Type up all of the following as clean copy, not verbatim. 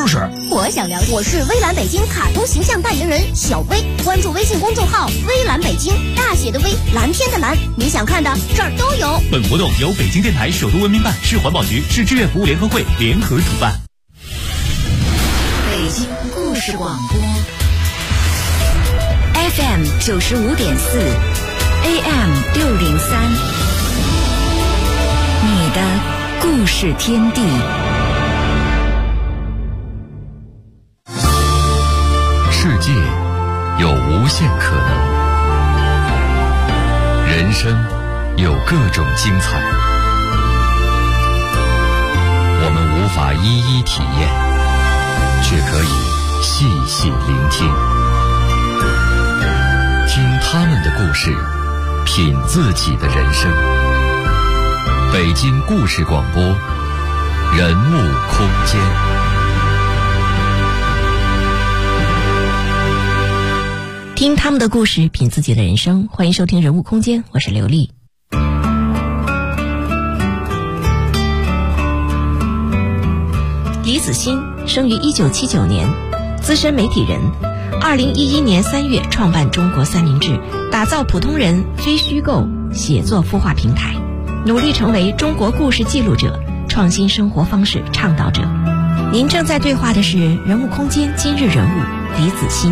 知识。 我想了解，我是微蓝北京卡通形象代言人小薇，关注微信公众号微蓝北京，大写的微，蓝天的蓝，你想看的这儿都有。 本活动由北京电台首都文明办、市环保局、市志愿服务联合会联合主办。 北京故事广播 FM 95.4 AM 603，你的故事天地。 世界有无限可能，人生有各种精彩，我们无法一一体验，却可以细细聆听，听他们的故事，品自己的人生。北京故事广播，人物空间。 听他们的故事，品自己的人生。欢迎收听人物空间，我是刘丽。李子欣生于1979年，资深媒体人。2011年3月创办中国三明治，打造普通人非虚构写作孵化平台，努力成为中国故事记录者、创新生活方式倡导者。您正在对话的是人物空间今日人物李子欣。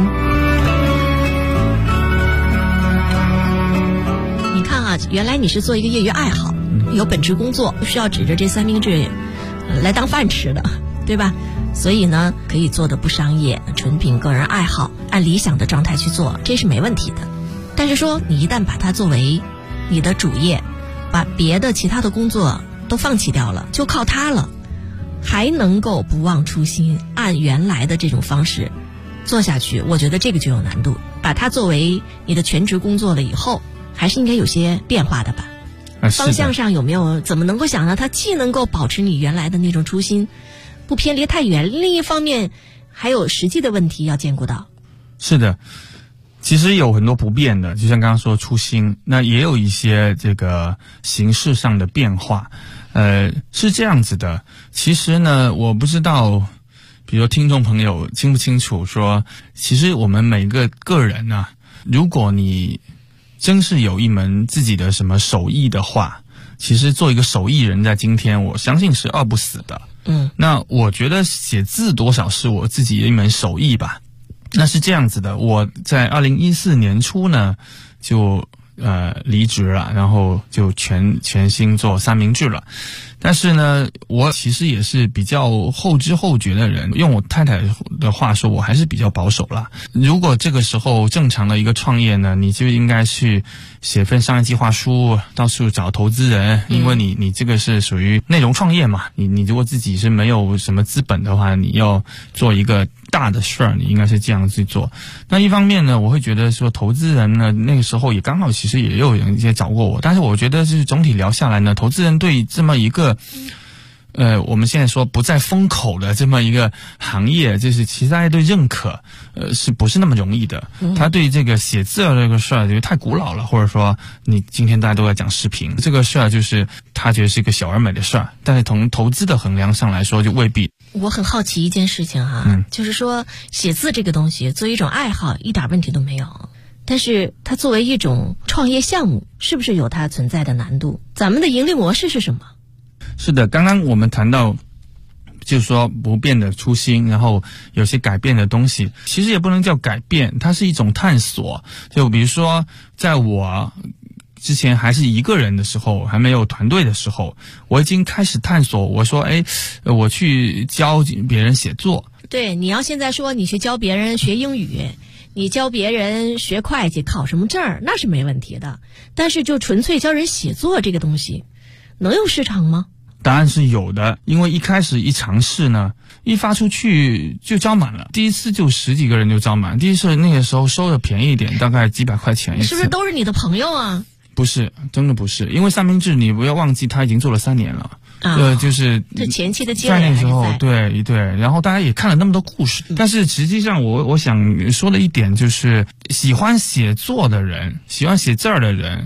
你看啊，原来你是做一个业余爱好，有本职工作需要指着这三明治来当饭吃的，对吧？所以呢，可以做的不商业，纯凭个人爱好，按理想的状态去做，这是没问题的。但是说你一旦把它作为你的主业，把别的其他的工作都放弃掉了，就靠它了，还能够不忘初心，按原来的这种方式做下去，我觉得这个就有难度。把它作为你的全职工作了以后，还是应该有些变化的吧。方向上有没有怎么能够想到它既能够保持你原来的那种初心，不偏离太远，另一方面还有实际的问题要兼顾到。 是的，其实有很多不变的，就像刚刚说初心，那也有一些这个形式上的变化。是这样子的，其实呢，我不知道比如听众朋友清不清楚说，其实我们每个个人啊，如果你真是有一门自己的什么手艺的话，其实做一个手艺人在今天我相信是饿不死的。那我觉得写字多少是我自己的一门手艺吧。那是这样子的，我在2014年初呢就离职了，然后就全心做三明治了。但是呢，我其实也是比较后知后觉的人，用我太太的话说，我还是比较保守了。如果这个时候正常的一个创业呢，你就应该去写份商业计划书，到处找投资人，因为你这个是属于内容创业嘛，你如果自己是没有什么资本的话，你要做一个大的事儿，你应该是这样去做。那一方面呢，我会觉得说投资人呢，那个时候也刚好其实也有人一些找过我，但是我觉得就是总体聊下来呢，投资人对这么一个我们现在说不再风口的这么一个行业，就是其实大家对认可是不是那么容易的。他对这个写字这个事儿觉得太古老了，或者说你今天大家都在讲视频这个事儿，就是他觉得是一个小而美的事儿，但是从投资的衡量上来说就未必。 我很好奇一件事情哈，就是说写字这个东西作为一种爱好一点问题都没有，但是它作为一种创业项目，是不是有它存在的难度？咱们的盈利模式是什么？ 是的，刚刚我们谈到就是说不变的初心，然后有些改变的东西，其实也不能叫改变，它是一种探索。就比如说在我之前还是一个人的时候，还没有团队的时候，我已经开始探索，我说我去教别人写作。 对，你要现在说你去教别人学英语，你教别人学会计考什么证，那是没问题的，但是就纯粹教人写作这个东西能有市场吗？ 答案是有的，因为一开始一尝试呢，一发出去就招满了，第一次就10几个人就招满，第一次那个时候收的便宜一点，大概几百块钱一次。 是不是都是你的朋友啊？ 不是，真的不是，因为三明治你不要忘记它已经做了3年了。就是这前期的积累在那时候，对，然后大家也看了那么多故事，但是实际上我想说的一点就是，喜欢写作的人，喜欢写字儿的人，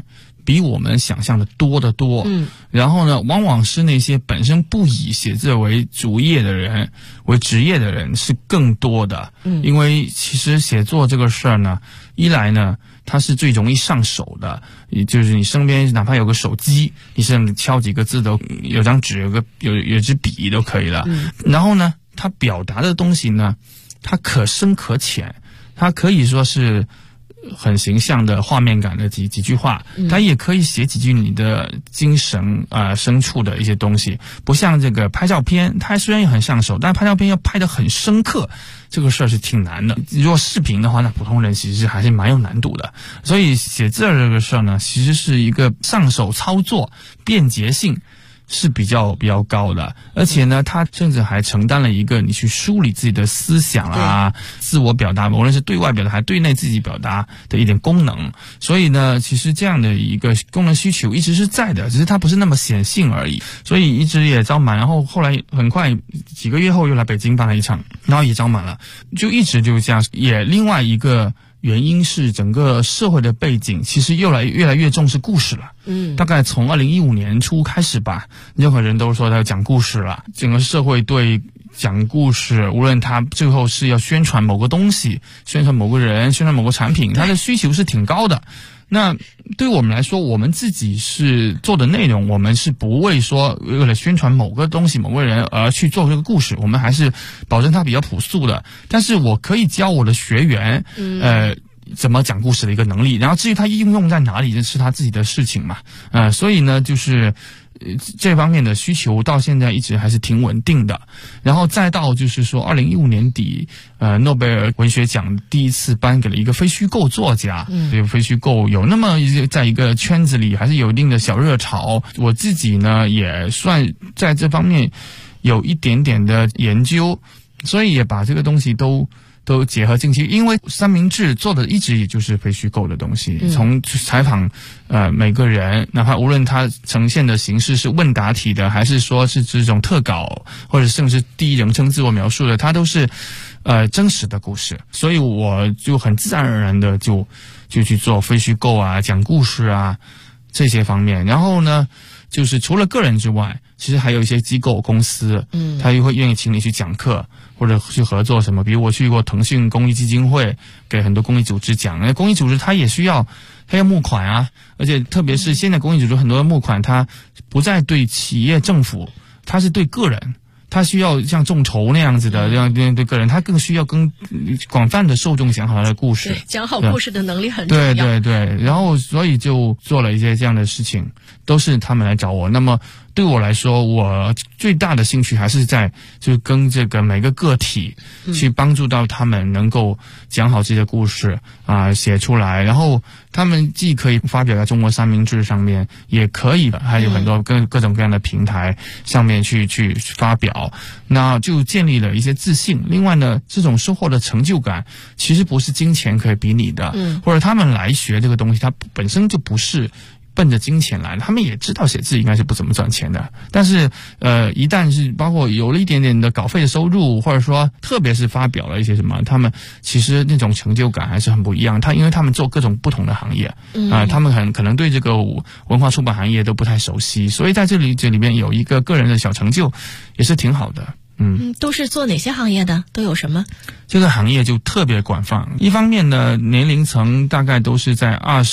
比我们想象的多得多。然后呢，往往是那些本身不以写字为主业的人、为职业的人是更多的。因为其实写作这个事儿呢，一来呢，它是最容易上手的，也就是你身边哪怕有个手机，你是敲几个字都有张纸，有支笔都可以了。然后呢，它表达的东西呢，它可深可浅，它可以说是很形象的画面感的几句话，它也可以写几句你的精神深处的一些东西。不像这个拍照片，它虽然也很上手，但拍照片要拍得很深刻，这个事儿是挺难的。如果视频的话，那普通人其实还是蛮有难度的。所以写字这个事儿呢，其实是一个上手操作，便捷性是比较高的，而且呢，它甚至还承担了一个你去梳理自己的思想啊、自我表达，无论是对外表达还对内自己表达的一点功能。所以呢，其实这样的一个功能需求一直是在的，只是它不是那么显性而已。所以一直也招满，然后后来很快几个月后又来北京办了一场，然后也招满了，就一直就这样。也另外一个原因是整个社会的背景其实越来越重视故事了。大概从2015年初开始吧，任何人都说他要讲故事了。整个社会对讲故事，无论他最后是要宣传某个东西、宣传某个人、宣传某个产品，他的需求是挺高的。那对我们来说，我们自己是做的内容，我们是不会说为了宣传某个东西、某个人而去做这个故事，我们还是保证它比较朴素的。但是我可以教我的学员，怎么讲故事的一个能力，然后至于他应用在哪里，这是他自己的事情嘛。所以呢，就是这方面的需求到现在一直还是挺稳定的。然后再到就是说2015年底，诺贝尔文学奖第一次颁给了一个非虚构作家。这个非虚构有那么在一个圈子里还是有一定的小热潮。我自己呢也算在这方面有一点点的研究，所以也把这个东西都结合进去。因为三明治做的一直也就是非虚构的东西，从采访每个人，哪怕无论他呈现的形式是问答题的，还是说是这种特稿，或者甚至第一人称自我描述的，它都是真实的故事。所以我就很自然而然的就去做非虚构啊、讲故事啊这些方面。然后呢，就是除了个人之外，其实还有一些机构公司，他又会愿意请你去讲课或者去合作什么。比如我去过腾讯公益基金会，给很多公益组织讲，那公益组织它也需要募款啊，而且特别是现在公益组织很多的募款，它不再对企业政府，它是对个人。他需要像众筹那样子的，这样对个人，他更需要跟广泛的受众讲好他的故事。 对，讲好故事的能力很重要。 对，然后所以就做了一些这样的事情，都是他们来找我。那么对我来说，我最大的兴趣还是在就跟这个每个个体去帮助到他们能够讲好自己的故事写出来，然后他们既可以发表在中国三明治上面，也可以还有很多各种各样的平台上面去发表，那就建立了一些自信。另外呢，这种收获的成就感其实不是金钱可以比拟的，或者他们来学这个东西，它本身就不是奔着金钱来的，他们也知道写字应该是不怎么赚钱的，但是一旦是包括有了一点点的稿费的收入，或者说特别是发表了一些什么，他们其实那种成就感还是很不一样。因为他们做各种不同的行业，他们可能对这个文化出版行业都不太熟悉，所以在这里面有一个个人的小成就，也是挺好的。 都是做哪些行业的？都有什么？ 这个行业就特别广泛。一方面呢，年龄层大概都是在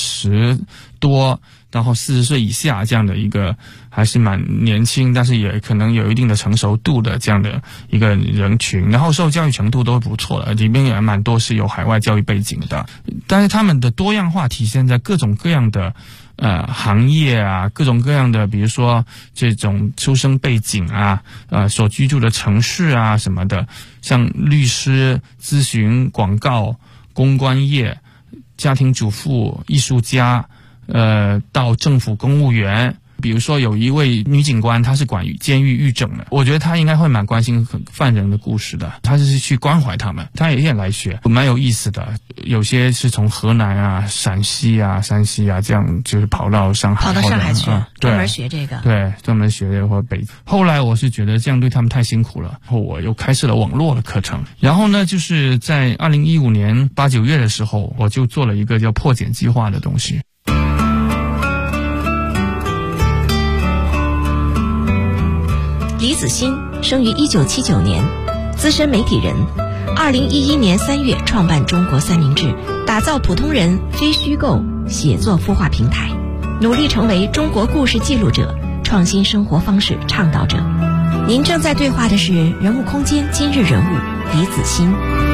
20多，然后40岁以下这样的一个，还是蛮年轻，但是也可能有一定的成熟度的这样的一个人群。然后受教育程度都不错的，里面也蛮多是有海外教育背景的。但是他们的多样化体现在各种各样的行业啊，各种各样的，比如说这种出生背景啊，所居住的城市啊什么的，像律师、咨询、广告、公关业、家庭主妇、艺术家，到政府公务员。比如说有一位女警官，她是管监狱狱政的，我觉得她应该会蛮关心犯人的故事的，她是去关怀他们，她也来学，蛮有意思的。有些是从河南啊、陕西啊、山西啊这样，就是跑到上海去，专门学这个。对， 专门学这个或北。后来我是觉得这样对他们太辛苦了，然后我又开设了网络的课程。然后呢，就是在2015年8、9月的时候，我就做了一个叫破茧计划的东西。 李子欣生于1979年，资深媒体人。2011年3月创办中国三明治，打造普通人非虚构写作孵化平台，努力成为中国故事记录者、创新生活方式倡导者。您正在对话的是人物空间今日人物李子欣。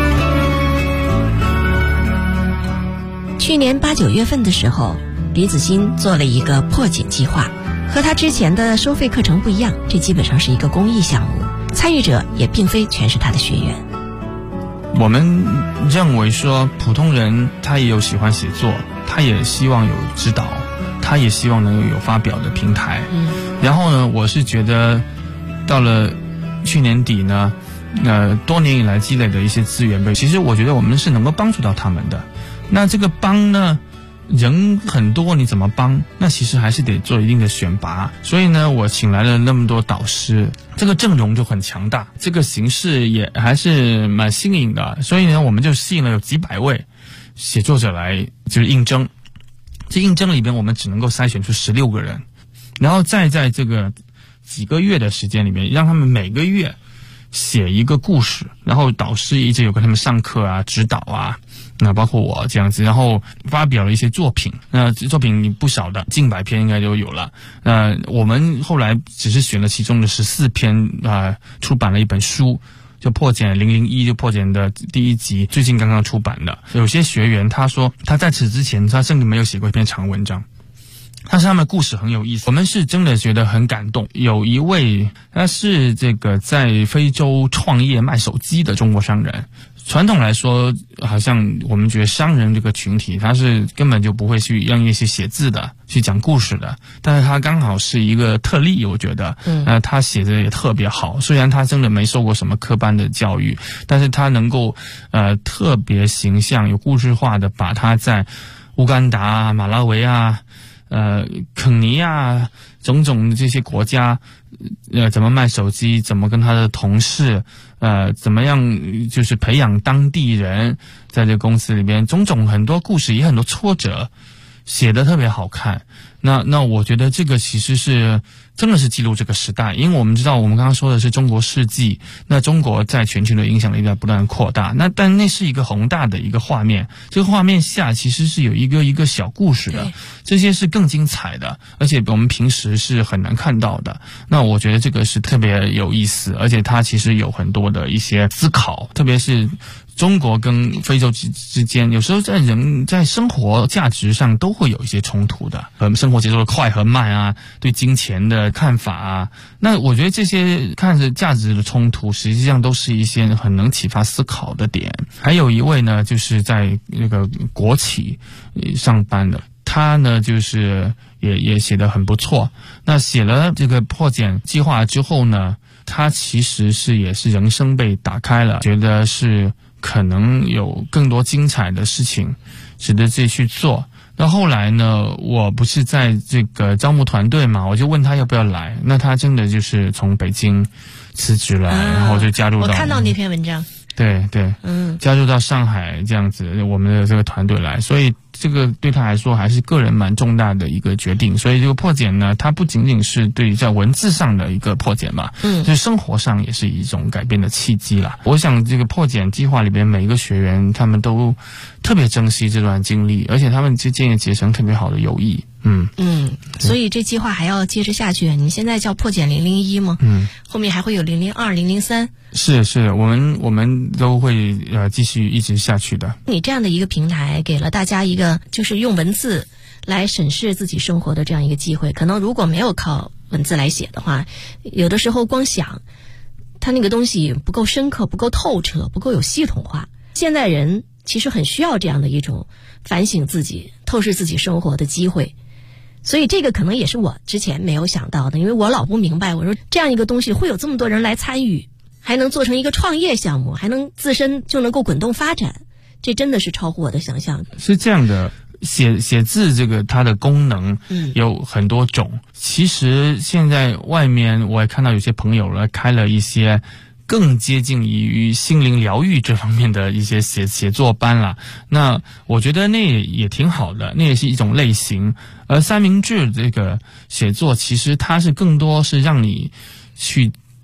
去年8、9月份的时候，李子欣做了一个破茧计划，和他之前的收费课程不一样，这基本上是一个公益项目，参与者也并非全是他的学员。 我们认为说，普通人他也有喜欢写作，他也希望有指导，他也希望能有发表的平台。然后呢，我是觉得到了去年底呢，多年以来积累的一些资源，其实我觉得我们是能够帮助到他们的。那这个帮呢，人很多，你怎么帮？那其实还是得做一定的选拔。所以呢，我请来了那么多导师，这个阵容就很强大，这个形式也还是蛮新颖的。所以呢，我们就吸引了有几百位写作者来就是应征。这应征里边，我们只能够筛选出16个人，然后再在这个几个月的时间里面，让他们每个月写一个故事，然后导师一直有跟他们上课啊、指导啊。那包括我这样子，然后发表了一些作品，那作品不少的，近100篇应该都有了。我们后来只是选了其中的14篇出版了一本书，就破茧001，就破茧的第1集，最近刚刚出版的。有些学员他说，他在此之前他甚至没有写过一篇长文章，但是他们的故事很有意思，我们是真的觉得很感动。有一位他是这个在非洲创业卖手机的中国商人。传统来说，好像我们觉得商人这个群体，他是根本就不会去让一些写字的，去讲故事的。但是他刚好是一个特例，我觉得，他写的也特别好。虽然他真的没受过什么科班的教育，但是他能够特别形象、有故事化的把他在乌干达、马拉维啊、肯尼亚种种这些国家，怎么卖手机，怎么跟他的同事。怎么样就是培养当地人，在这个公司里边种种很多故事，也很多挫折，写得特别好看。那我觉得这个其实是真的是记录这个时代，因为我们知道我们刚刚说的是中国世纪，那中国在全球的影响力在不断扩大，但那是一个宏大的一个画面，这个画面下其实是有一个小故事的，这些是更精彩的，而且我们平时是很难看到的。那我觉得这个是特别有意思，而且它其实有很多的一些思考，特别是中国跟非洲之间，有时候在生活价值上都会有一些冲突的，生活节奏的快和慢啊，对金钱的看法啊，那我觉得这些看着价值的冲突，实际上都是一些很能启发思考的点。还有一位呢，就是在那个国企上班的，他呢就是也写得很不错。那写了这个破茧计划之后呢，他其实也是人生被打开了，觉得是可能有更多精彩的事情值得自己去做。那后来呢，我不是在这个招募团队嘛，我就问他要不要来，那他真的就是从北京辞职了，然后就加入到我看到那篇文章， 对，加入到上海这样子我们的这个团队来，所以这个对他来说还是个人蛮重大的一个决定。所以这个破茧呢，它不仅仅是对在文字上的一个破茧嘛，就是生活上也是一种改变的契机啦。我想这个破茧计划里边每一个学员他们都特别珍惜这段经历，而且他们之间也结成特别好的友谊。 所以这计划还要接着下去。你现在叫破茧001吗？后面还会有002、003。 是，我们都会继续一直下去的。 你这样的一个平台，给了大家一个就是用文字来审视自己生活的这样一个机会。可能如果没有靠文字来写的话，有的时候光想，它那个东西不够深刻、不够透彻、不够有系统化。现在人其实很需要这样的一种反省自己、透视自己生活的机会。所以这个可能也是我之前没有想到的，因为我老不明白，我说这样一个东西会有这么多人来参与，还能做成一个创业项目，还能自身就能够滚动发展，这真的是超乎我的想象。 是这样的，写字这个它的功能有很多种。其实现在外面我也看到有些朋友开了一些更接近于心灵疗愈这方面的一些写作班了，那我觉得那也挺好的，那也是一种类型。而三明治这个写作其实它是更多是让你去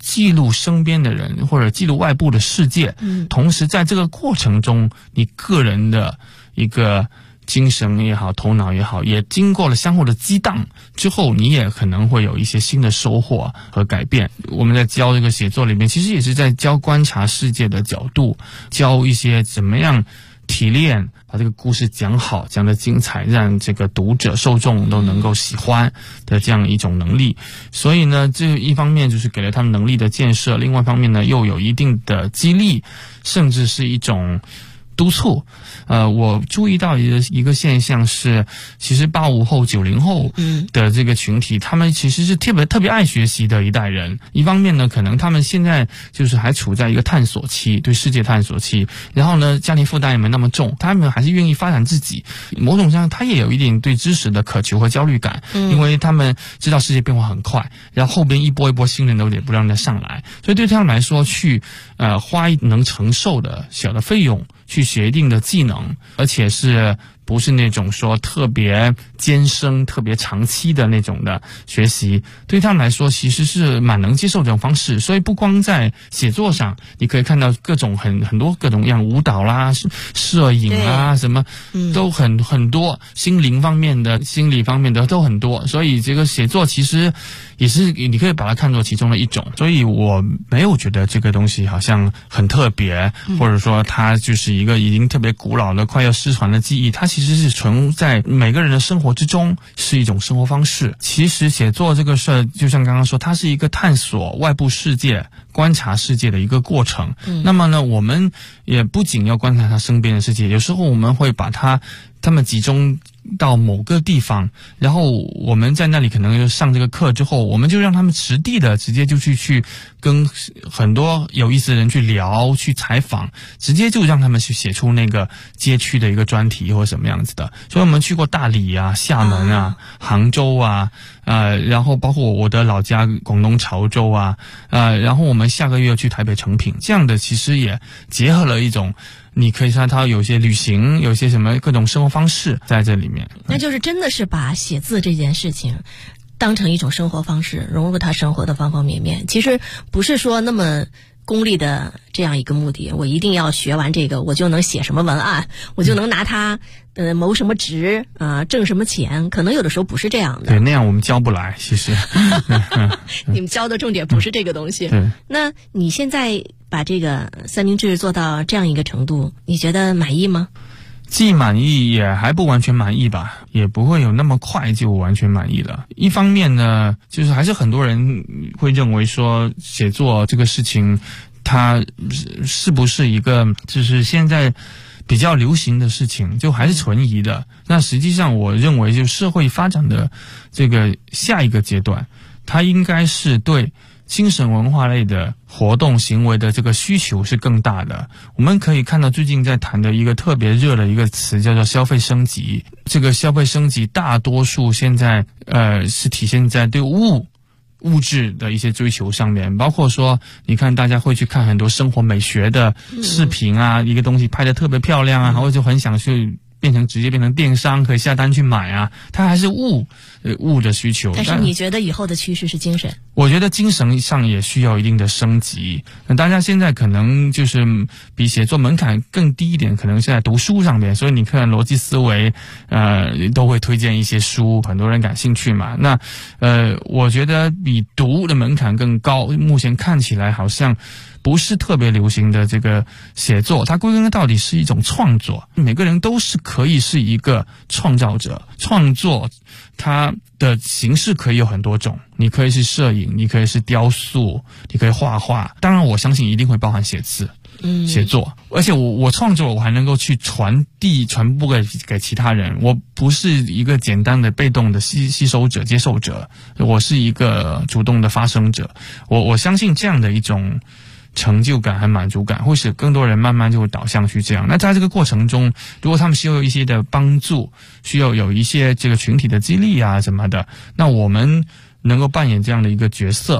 记录身边的人或者记录外部的世界，同时在这个过程中，你个人的一个精神也好，头脑也好，也经过了相互的激荡之后，你也可能会有一些新的收获和改变。我们在教这个写作里面，其实也是在教观察世界的角度，教一些怎么样提炼，把这个故事讲好，讲得精彩，让这个读者受众都能够喜欢的这样一种能力。所以呢，这一方面就是给了他们能力的建设，另外一方面呢，又有一定的激励，甚至是一种督促。我注意到一个现象是，其实85后、90后的这个群体，他们其实是特别爱学习的一代人。一方面呢，可能他们现在就是还处在一个探索期，对世界探索期，然后呢，家庭负担也没那么重，他们还是愿意发展自己。某种上，他也有一点对知识的渴求和焦虑感，因为他们知道世界变化很快，然后后边一波一波新人都也不让他上来，所以对他们来说，去花能承受的小的费用去学一定的技能，而且是不是那种说特别艰深、特别长期的那种的学习，对他们来说其实是蛮能接受这种方式。所以不光在写作上，你可以看到各种很多各种样舞蹈啦、摄影啊什么，都很多，心灵方面的、心理方面的都很多。所以这个写作其实也是你可以把它看作其中的一种。所以我没有觉得这个东西好像很特别，或者说它就是一个已经特别古老的、快要失传的记忆。它其实是存在每个人的生活之中，是一种生活方式。其实写作这个事儿，就像刚刚说，它是一个探索外部世界、观察世界的一个过程。那么呢，我们也不仅要观察他身边的世界，有时候我们会把他们集中到某个地方，然后我们在那里可能就上这个课之后，我们就让他们实地的直接就去跟很多有意思的人去聊、去采访，直接就让他们去写出那个街区的一个专题或什么样子的。所以我们去过大理啊、厦门啊、杭州啊，然后包括我的老家广东潮州啊，然后我们下个月去台北诚品，这样的其实也结合了一种。你可以看它有些旅行，有些什么各种生活方式在这里面。 那就是真的是把写字这件事情当成一种生活方式，融入他生活的方方面面。其实不是说那么功利的这样一个目的，我一定要学完这个我就能写什么文案，我就能拿它谋什么职挣什么钱，可能有的时候不是这样的。 对，那样我们教不来，其实你们教的重点不是这个东西。那你现在把这个三明治做到这样一个程度，你觉得满意吗？ 既满意也还不完全满意吧，也不会有那么快就完全满意了。一方面呢，就是还是很多人会认为说写作这个事情它是不是一个就是现在比较流行的事情，就还是存疑的。那实际上我认为就社会发展的这个下一个阶段，它应该是对精神文化类的活动行为的这个需求是更大的。我们可以看到最近在谈的一个特别热的一个词叫做消费升级。这个消费升级大多数现在是体现在对物质的一些追求上面，包括说你看大家会去看很多生活美学的视频啊，一个东西拍得特别漂亮啊，然后就很想去直接变成电商，可以下单去买啊，它还是物的需求。 但是你觉得以后的趋势是精神？ 我觉得精神上也需要一定的升级。大家现在可能就是比写作门槛更低一点，可能是在读书上面，所以你看逻辑思维都会推荐一些书，很多人感兴趣嘛。那我觉得比读的门槛更高，目前看起来好像不是特别流行的这个写作，它归根到底是一种创作。每个人都是可以是一个创造者，创作它的形式可以有很多种，你可以是摄影，你可以是雕塑，你可以画画，当然我相信一定会包含写字写作。而且我创作我还能够去传播给其他人，我不是一个简单的被动的吸收者接受者，我是一个主动的发声者。我相信这样的一种成就感和满足感会使更多人慢慢就会导向去这样。那在这个过程中，如果他们需要有一些的帮助，需要有一些这个群体的激励啊什么的，那我们能够扮演这样的一个角色，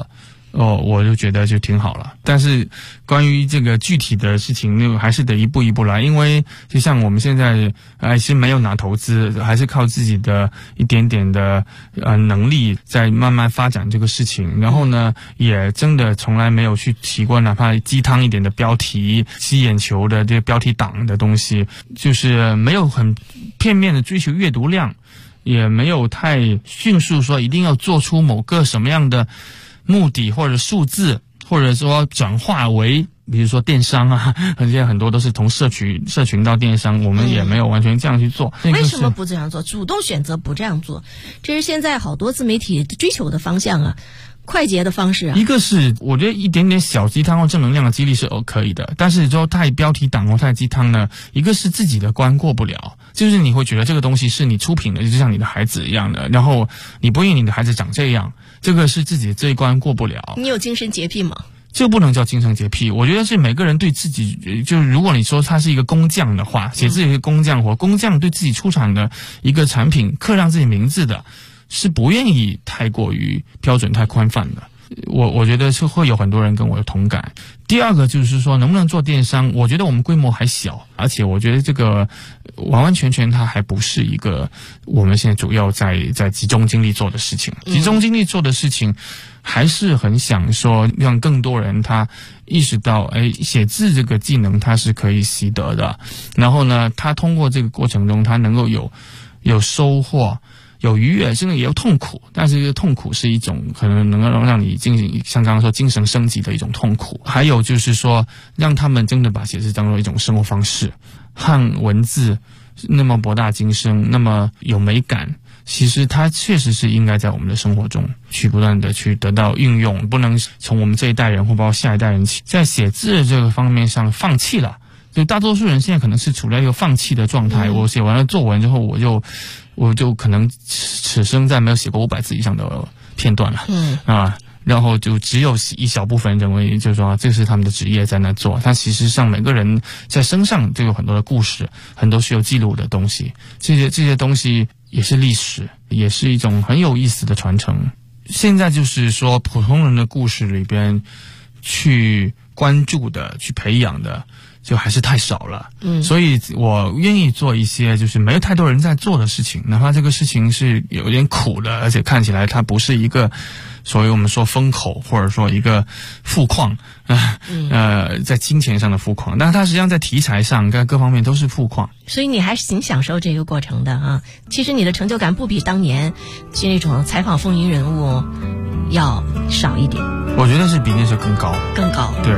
我就觉得就挺好了。但是关于这个具体的事情，那还是得一步一步来，因为就像我们现在还是没有拿投资，还是靠自己的一点点的能力在慢慢发展这个事情。然后呢，也真的从来没有去提过哪怕鸡汤一点的标题吸眼球的这个标题党的东西，就是没有很片面的追求阅读量，也没有太迅速说一定要做出某个什么样的目的或者数字，或者说转化为比如说电商啊，现在很多都是从社群到电商，我们也没有完全这样去做。 为什么不这样做？主动选择不这样做，这是现在好多自媒体追求的方向啊，快捷的方式啊。 一个是我觉得一点点小鸡汤或正能量的激励是可以的，但是说太标题党或太鸡汤呢，一个是自己的关过不了，就是你会觉得这个东西是你出品的，就像你的孩子一样的，然后你不愿意你的孩子长这样，这个是自己这一关过不了。 你有精神洁癖吗？ 这不能叫精神洁癖，我觉得是每个人对自己，就是如果你说他是一个工匠的话，写自己是工匠活，工匠对自己出产的一个产品刻上自己名字的，是不愿意太过于标准太宽泛的。我觉得是会有很多人跟我有同感。第二个就是说能不能做电商，我觉得我们规模还小，而且我觉得这个完完全全它还不是一个我们现在主要在集中精力做的事情。集中精力做的事情还是很想说让更多人他意识到写字这个技能它是可以习得的，然后呢他通过这个过程中他能够有收获，有愉悦，甚至也有痛苦，但是这个痛苦是一种可能能够让你像刚刚说精神升级的一种痛苦。还有就是说让他们真的把写字当作一种生活方式，汉文字那么博大精深，那么有美感，其实它确实是应该在我们的生活中去不断的去得到运用，不能从我们这一代人或包括下一代人在写字这个方面上放弃了。就大多数人现在可能是处在一个放弃的状态，我写完了作文之后我就可能此生再没有写过500字以上的片段了，然后就只有一小部分人认为就是说这是他们的职业在那做，但其实上每个人在身上就有很多的故事，很多需要记录的东西，这些东西也是历史，也是一种很有意思的传承。现在就是说普通人的故事里边去关注的去培养的就还是太少了，所以我愿意做一些就是没有太多人在做的事情，哪怕这个事情是有点苦的，而且看起来它不是一个所谓我们说风口或者说一个富矿在金钱上的富矿，但它实际上在题材上跟各方面都是富矿。 所以你还是挺享受这个过程的啊。其实你的成就感不比当年这种采访风云人物要少一点， 我觉得是比那时候更高。对。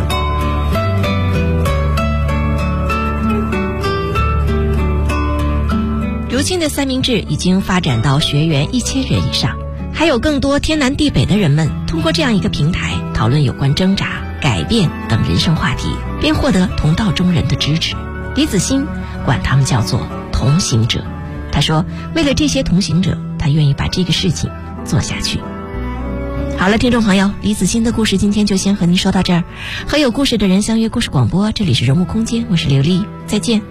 如今的三明治已经发展到学员1000人以上，还有更多天南地北的人们通过这样一个平台讨论有关挣扎、改变等人生话题，便获得同道中人的支持。李子欣管他们叫做同行者，他说为了这些同行者，他愿意把这个事情做下去。好了，听众朋友，李子欣的故事今天就先和您说到这儿。和有故事的人相约故事广播，这里是人物空间，我是刘丽，再见。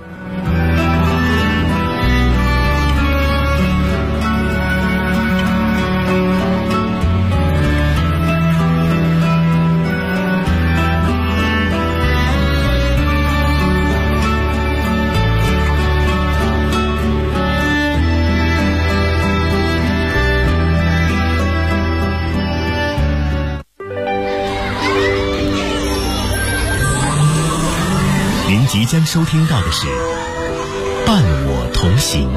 即将收听到的是《伴我同行》。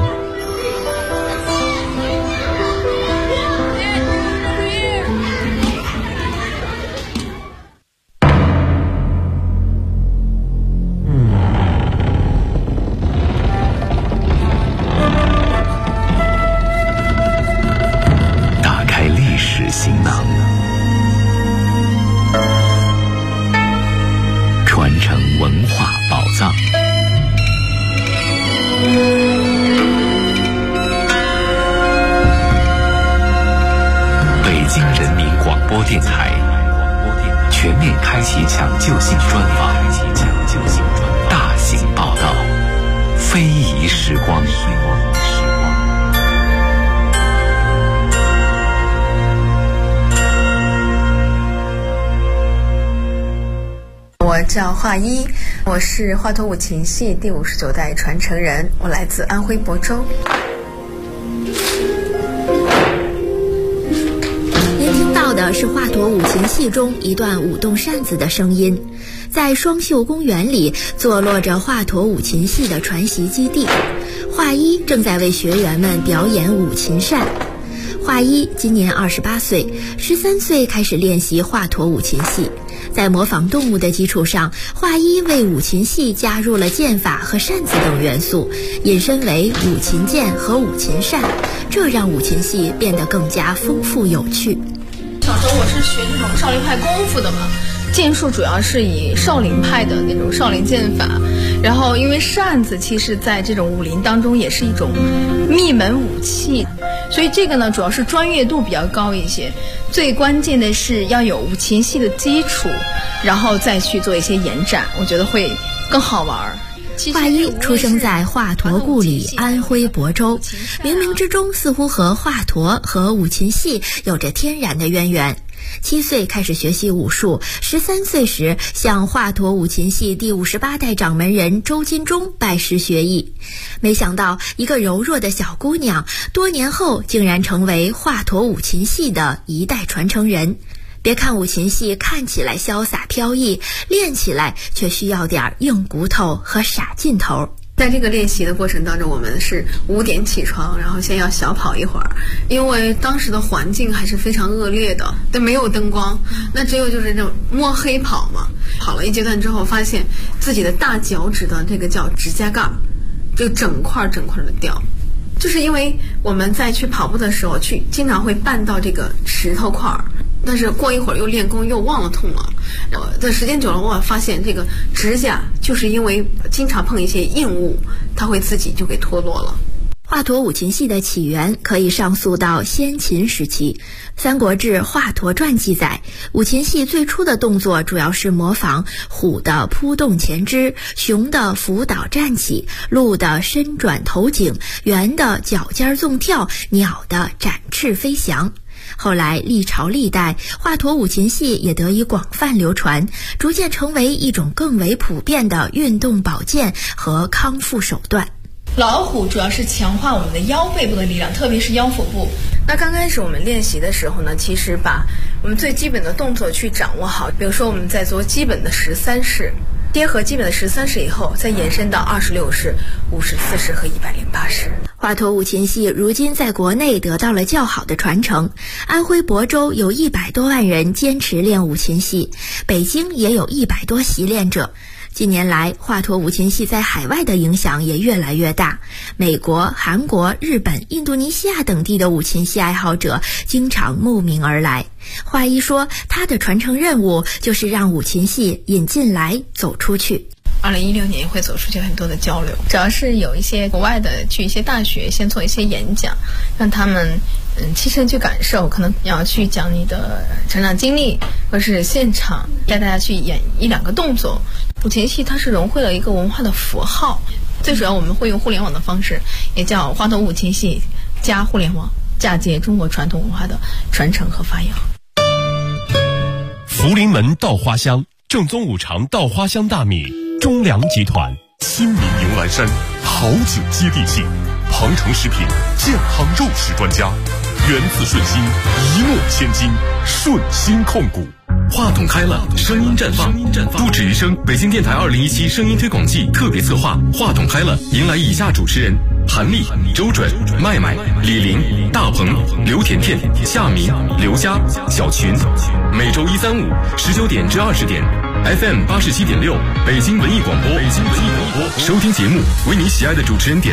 打开历史行囊，传承文化宝藏。北京人民广播电台全面开启抢救性专访，大型报道，非遗时光。 叫华一，我是华佗五禽戏第59代传承人，我来自安徽亳州。 您听到的是华佗五禽戏中一段舞动扇子的声音。在双秀公园里坐落着华佗五禽戏的传习基地，华一正在为学员们表演五禽扇。华一今年28岁，13岁开始练习华佗五禽戏。在模仿动物的基础上，华一为五禽戏加入了剑法和扇子等元素，引申为五禽剑和五禽扇，这让五禽戏变得更加丰富有趣。 小时候我是学这种少林派功夫的嘛，剑术主要是以少林派的那种少林剑法，然后因为扇子其实在这种武林当中也是一种秘门武器，所以这个呢主要是专业度比较高一些，最关键的是要有五禽戏的基础，然后再去做一些延展，我觉得会更好玩。 华一出生在华佗故里安徽亳州，冥冥之中似乎和华佗和五禽戏有着天然的渊源。7岁开始学习武术，13岁时向华佗五禽戏第58代掌门人周金忠拜师学艺。没想到一个柔弱的小姑娘，多年后竟然成为华佗五禽戏的一代传承人。别看五禽戏看起来潇洒飘逸，练起来却需要点硬骨头和傻劲头。 在这个练习的过程当中，我们是5点起床，然后先要小跑一会儿，因为当时的环境还是非常恶劣的，都没有灯光，那只有就是这种摸黑跑嘛。跑了一阶段之后，发现自己的大脚趾的这个叫指甲盖就整块的掉，就是因为我们在去跑步的时候经常会绊到这个石头块，但是过一会儿又练功又忘了痛了。但时间久了，我发现这个指甲就是因为经常碰一些硬物，它会自己就给脱落了。 华佗五禽戏的起源可以上溯到先秦时期。《三国志·华佗传》记载，五禽戏最初的动作主要是模仿虎的扑动前肢，熊的伏倒站起，鹿的伸转头颈，猿的脚尖纵跳，鸟的展翅飞翔。后来历朝历代，华佗五禽戏也得以广泛流传，逐渐成为一种更为普遍的运动保健和康复手段。 老虎主要是强化我们的腰背部的力量，特别是腰腹部。那刚开始我们练习的时候呢，其实把我们最基本的动作去掌握好，比如说我们在做基本的13式，结合基本的13式以后，再延伸到26式、54式和108式。 华佗五禽戏如今在国内得到了较好的传承，安徽亳州有100多万人坚持练五禽戏，北京也有100多习练者。近年来，华佗五禽戏在海外的影响也越来越大，美国、韩国、日本、印度尼西亚等地的五禽戏爱好者经常慕名而来。华一说，他的传承任务就是让五禽戏引进来走出去。 2016年会走出去很多的交流，主要是有一些国外的去一些大学先做一些演讲，让他们亲身去感受，可能要去讲你的成长经历，或是现场带大家去演1-2个动作。五禽戏它是融汇了一个文化的符号，最主要我们会用互联网的方式，也叫华佗五禽戏加互联网，嫁接中国传统文化的传承和发扬。 福临门稻花香，正宗五常稻花香大米，中粮集团。亲民迎兰山，好酒接地气，庞城食品健康肉食专家，源自顺心，一诺千金，顺心控股。 话筒开了，声音绽放。不止一声，北京电台2017声音推广季特别策划《话筒开了》，迎来以下主持人：韩丽、周准、麦麦、李玲、大鹏、刘甜甜、夏明、刘佳、小群。每周1、3、5 19点至20点 ，FM 87.6，北京文艺广播。收听节目，为你喜爱的主持人点